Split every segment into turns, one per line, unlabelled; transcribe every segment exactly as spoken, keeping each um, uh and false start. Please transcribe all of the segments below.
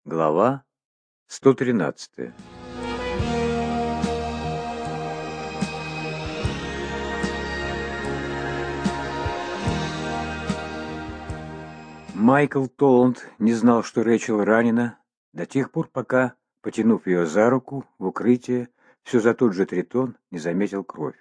Глава сто тринадцатая. Майкл Толланд не знал, что Рэйчел ранена, до тех пор, пока, потянув ее за руку в укрытие, все за тот же тритон не заметил кровь.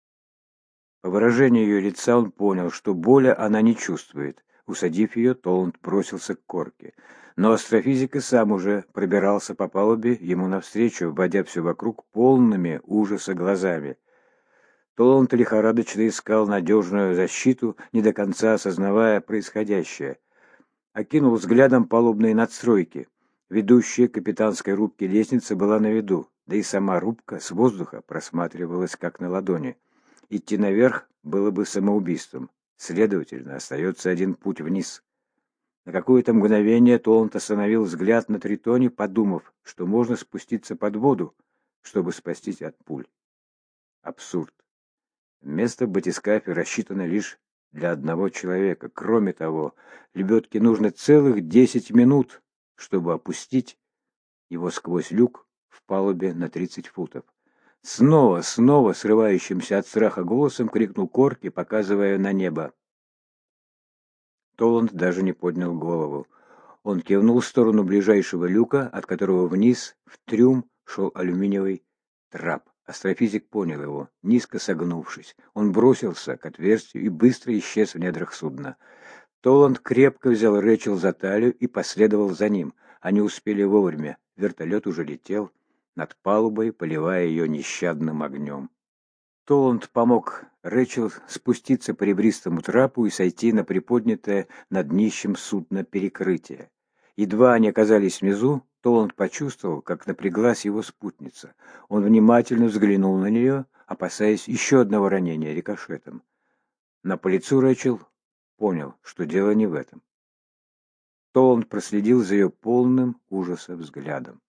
По выражению ее лица он понял, что боли она не чувствует. Усадив ее, Толланд бросился к корке. Но астрофизик и сам уже пробирался по палубе ему навстречу, обводя все вокруг полными ужаса глазами. Толланд лихорадочно искал надежную защиту, не до конца осознавая происходящее. Окинул взглядом палубные надстройки. Ведущая к капитанской рубке лестница была на виду, да и сама рубка с воздуха просматривалась как на ладони. Идти наверх было бы самоубийством. Следовательно, остается один путь вниз. На какое-то мгновение Толланд остановил взгляд на тритоне, подумав, что можно спуститься под воду, чтобы спастись от пуль. Абсурд. Место в батискафе рассчитано лишь для одного человека. Кроме того, лебедке нужно целых десять минут, чтобы опустить его сквозь люк в палубе на тридцать футов. Снова, снова срывающимся от страха голосом крикнул Корки, показывая на небо. Толланд даже не поднял голову. Он кивнул в сторону ближайшего люка, от которого вниз в трюм шел алюминиевый трап. Астрофизик понял его. Низко согнувшись, он бросился к отверстию и быстро исчез в недрах судна. Толланд крепко взял Рэйчел за талию и последовал за ним. Они успели вовремя. Вертолет уже летел над палубой, поливая ее нещадным огнем. Толланд помог Рэйчел спуститься по ребристому трапу и сойти на приподнятое над днищем судна перекрытие. Едва они оказались внизу, Толланд почувствовал, как напряглась его спутница. Он внимательно взглянул на нее, опасаясь еще одного ранения рикошетом. Но по лицу Рэйчел понял, что дело не в этом. Толланд проследил за ее полным ужаса взглядом.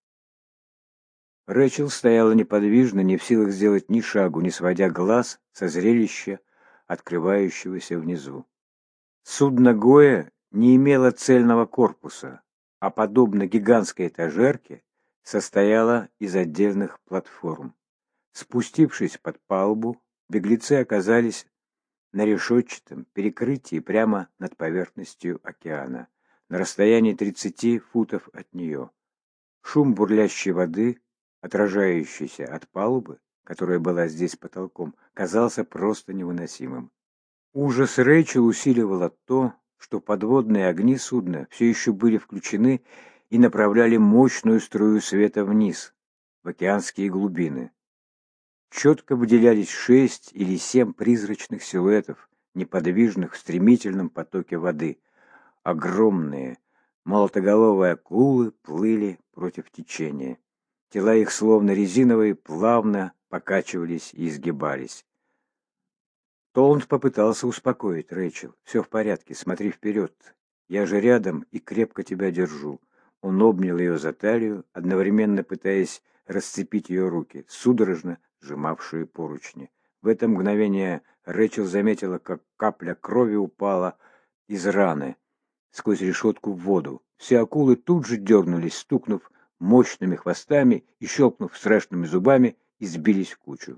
Рэйчел стояла неподвижно, не в силах сделать ни шагу, не сводя глаз со зрелища, открывающегося внизу. Судно Гоя не имело цельного корпуса, а, подобно гигантской этажерке, состояло из отдельных платформ. Спустившись под палубу, беглецы оказались на решетчатом перекрытии прямо над поверхностью океана, на расстоянии тридцати футов от нее. Шум бурлящей воды, отражающийся от палубы, которая была здесь потолком, казался просто невыносимым. Ужас Рэйчел усиливало то, что подводные огни судна все еще были включены и направляли мощную струю света вниз, в океанские глубины. Четко выделялись шесть или семь призрачных силуэтов, неподвижных в стремительном потоке воды. Огромные, молотоголовые акулы плыли против течения. Тела их, словно резиновые, плавно покачивались и изгибались. Толланд попытался успокоить Рэйчел. «Все в порядке, смотри вперед. Я же рядом и крепко тебя держу». Он обнял ее за талию, одновременно пытаясь расцепить ее руки, судорожно сжимавшие поручни. В это мгновение Рэйчел заметила, как капля крови упала из раны сквозь решетку в воду. Все акулы тут же дернулись, стукнув мощными хвостами и щелкнув страшными зубами, и сбились в кучу.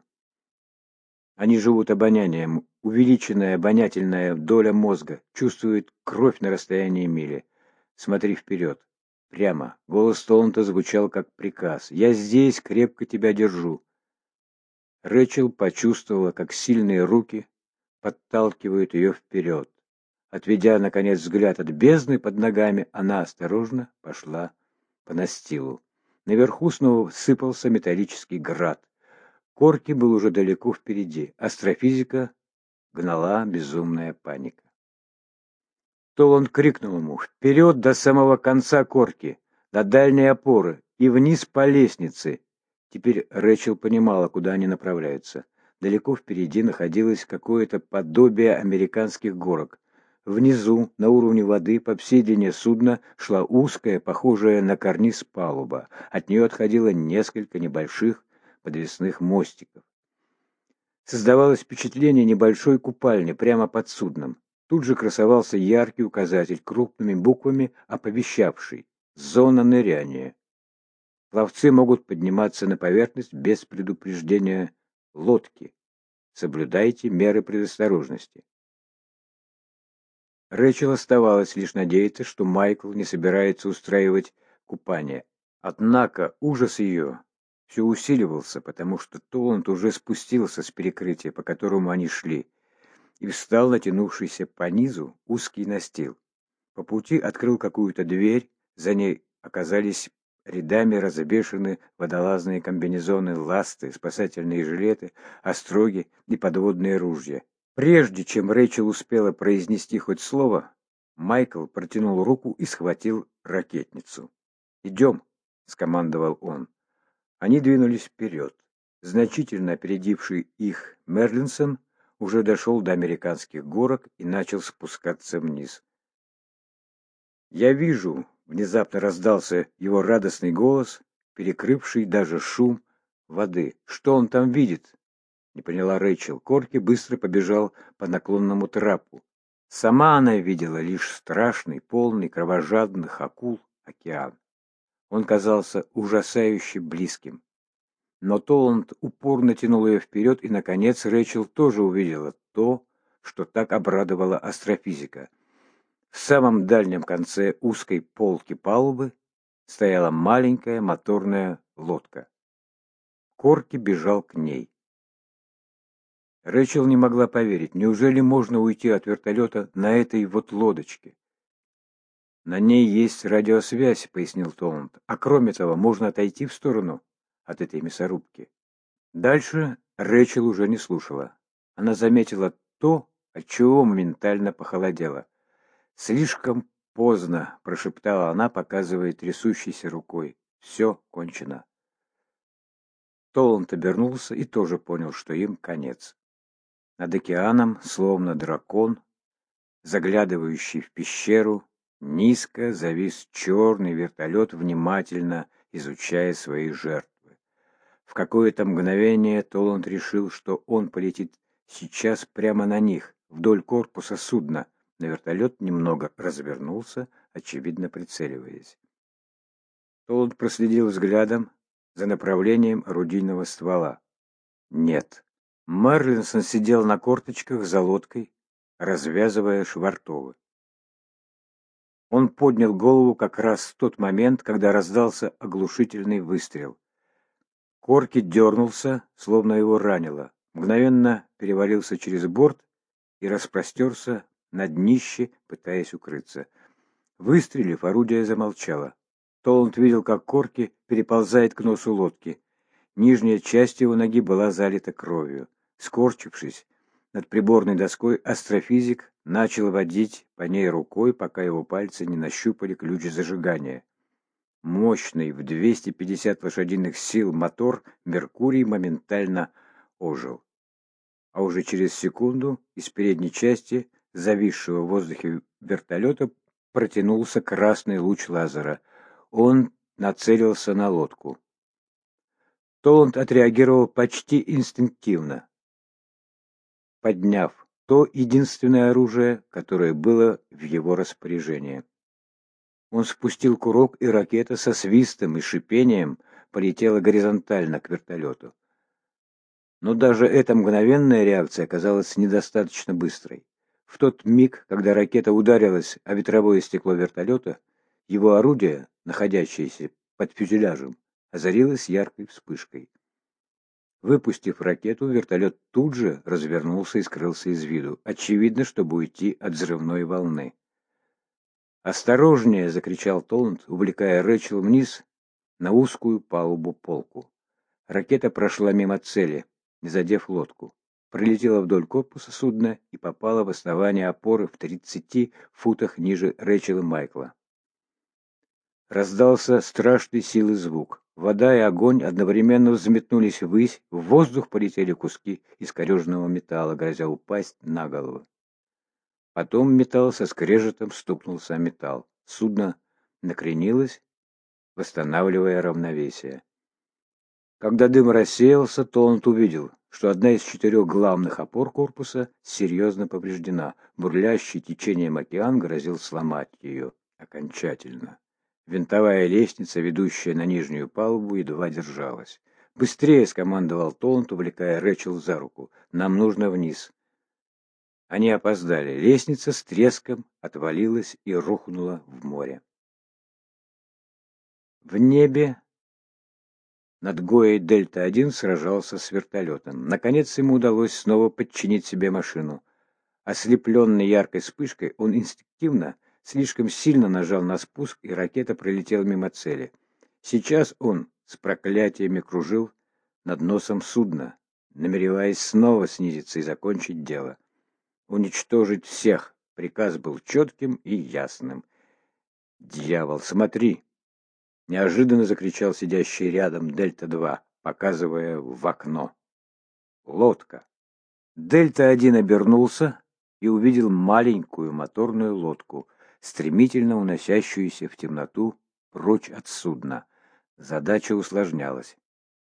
Они живут обонянием. Увеличенная обонятельная доля мозга чувствует кровь на расстоянии мили. Смотри вперед. Прямо. Голос Толланда звучал как приказ. «Я здесь, крепко тебя держу». Рэйчел почувствовала, как сильные руки подталкивают ее вперед. Отведя, наконец, взгляд от бездны под ногами, она осторожно пошла по настилу. Наверху снова сыпался металлический град. Корки был уже далеко впереди. Астрофизика гнала безумная паника. Толланд крикнул ему: «Вперед до самого конца Корки, до дальней опоры и вниз по лестнице!» Теперь Рэйчел понимала, куда они направляются. Далеко впереди находилось какое-то подобие американских горок. Внизу, на уровне воды, по всей длине судна шла узкая, похожая на карниз палуба. От нее отходило несколько небольших подвесных мостиков. Создавалось впечатление небольшой купальни прямо под судном. Тут же красовался яркий указатель, крупными буквами оповещавший: Зона ныряния. Пловцы могут подниматься на поверхность без предупреждения лодки. Соблюдайте меры предосторожности. Рэчел оставалось лишь надеяться, что Майкл не собирается устраивать купание. Однако ужас ее все усиливался, потому что Толланд уже спустился с перекрытия, по которому они шли, и встал натянувшийся по низу узкий настил. По пути открыл какую-то дверь, за ней оказались рядами развешаны водолазные комбинезоны, ласты, спасательные жилеты, остроги и подводные ружья. Прежде чем Рэйчел успела произнести хоть слово, Майкл протянул руку и схватил ракетницу. «Идем», — скомандовал он. Они двинулись вперед. Значительно опередивший их Мерлинсон уже дошел до американских горок и начал спускаться вниз. «Я вижу», — внезапно раздался его радостный голос, перекрывший даже шум воды. «Что он там видит?» — не поняла Рэйчел. Корки быстро побежал по наклонному трапу. Сама она видела лишь страшный, полный кровожадных акул океан. Он казался ужасающе близким. Но Толланд упорно тянул ее вперед, и, наконец, Рэйчел тоже увидела то, что так обрадовало астрофизика. В самом дальнем конце узкой полки палубы стояла маленькая моторная лодка. Корки бежал к ней. Рэйчел не могла поверить, неужели можно уйти от вертолета на этой вот лодочке? «На ней есть радиосвязь», — пояснил Толланд, «а кроме того, можно отойти в сторону от этой мясорубки». Дальше Рэйчел уже не слушала. Она заметила то, отчего моментально похолодела. «Слишком поздно», — прошептала она, показывая трясущейся рукой. «Все кончено». Толланд обернулся и тоже понял, что им конец. Над океаном, словно дракон, заглядывающий в пещеру, низко завис черный вертолет, внимательно изучая свои жертвы. В какое-то мгновение Толланд решил, что он полетит сейчас прямо на них, вдоль корпуса судна, но вертолет немного развернулся, очевидно прицеливаясь. Толланд проследил взглядом за направлением орудийного ствола. Нет. Мерлинсон сидел на корточках за лодкой, развязывая швартовы. Он поднял голову как раз в тот момент, когда раздался оглушительный выстрел. Корки дернулся, словно его ранило, мгновенно перевалился через борт и распростерся на днище, пытаясь укрыться. Выстрелив, орудие замолчало. Толланд видел, как Корки переползает к носу лодки. Нижняя часть его ноги была залита кровью. Скорчившись над приборной доской, астрофизик начал водить по ней рукой, пока его пальцы не нащупали ключ зажигания. Мощный в двести пятьдесят лошадиных сил мотор «Меркурий» моментально ожил. А уже через секунду из передней части зависшего в воздухе вертолета протянулся красный луч лазера. Он нацелился на лодку. Толланд отреагировал почти инстинктивно, подняв то единственное оружие, которое было в его распоряжении. Он спустил курок, и ракета со свистом и шипением полетела горизонтально к вертолету. Но даже эта мгновенная реакция оказалась недостаточно быстрой. В тот миг, когда ракета ударилась о ветровое стекло вертолета, его орудие, находящееся под фюзеляжем, озарилось яркой вспышкой. Выпустив ракету, вертолет тут же развернулся и скрылся из виду, очевидно, чтобы уйти от взрывной волны. «Осторожнее!» — закричал Толланд, увлекая Рэйчел вниз на узкую палубу полку. Ракета прошла мимо цели, не задев лодку, пролетела вдоль корпуса судна и попала в основание опоры в тридцати футах ниже Рэйчел и Майкла. Раздался страшной силы звук. Вода и огонь одновременно взметнулись ввысь, в воздух полетели куски искореженного металла, грозя упасть на голову. Потом металл со скрежетом стукнулся о металл. Судно накренилось, восстанавливая равновесие. Когда дым рассеялся, Толланд увидел, что одна из четырех главных опор корпуса серьезно повреждена. Бурлящий течением океан грозил сломать ее окончательно. Винтовая лестница, ведущая на нижнюю палубу, едва держалась. «Быстрее!» — скомандовал Толланд, увлекая Рэчел за руку. «Нам нужно вниз». Они опоздали. Лестница с треском отвалилась и рухнула в море. В небе над Гоей Дельта один сражался с вертолетом. Наконец ему удалось снова подчинить себе машину. Ослепленный яркой вспышкой, он инстинктивно слишком сильно нажал на спуск, и ракета пролетела мимо цели. Сейчас он с проклятиями кружил над носом судна, намереваясь снова снизиться и закончить дело. Уничтожить всех. Приказ был четким и ясным. «Дьявол, смотри!» — неожиданно закричал сидящий рядом Дельта два, показывая в окно. «Лодка!» Дельта один обернулся и увидел маленькую моторную лодку, стремительно уносящуюся в темноту прочь от судна. Задача усложнялась.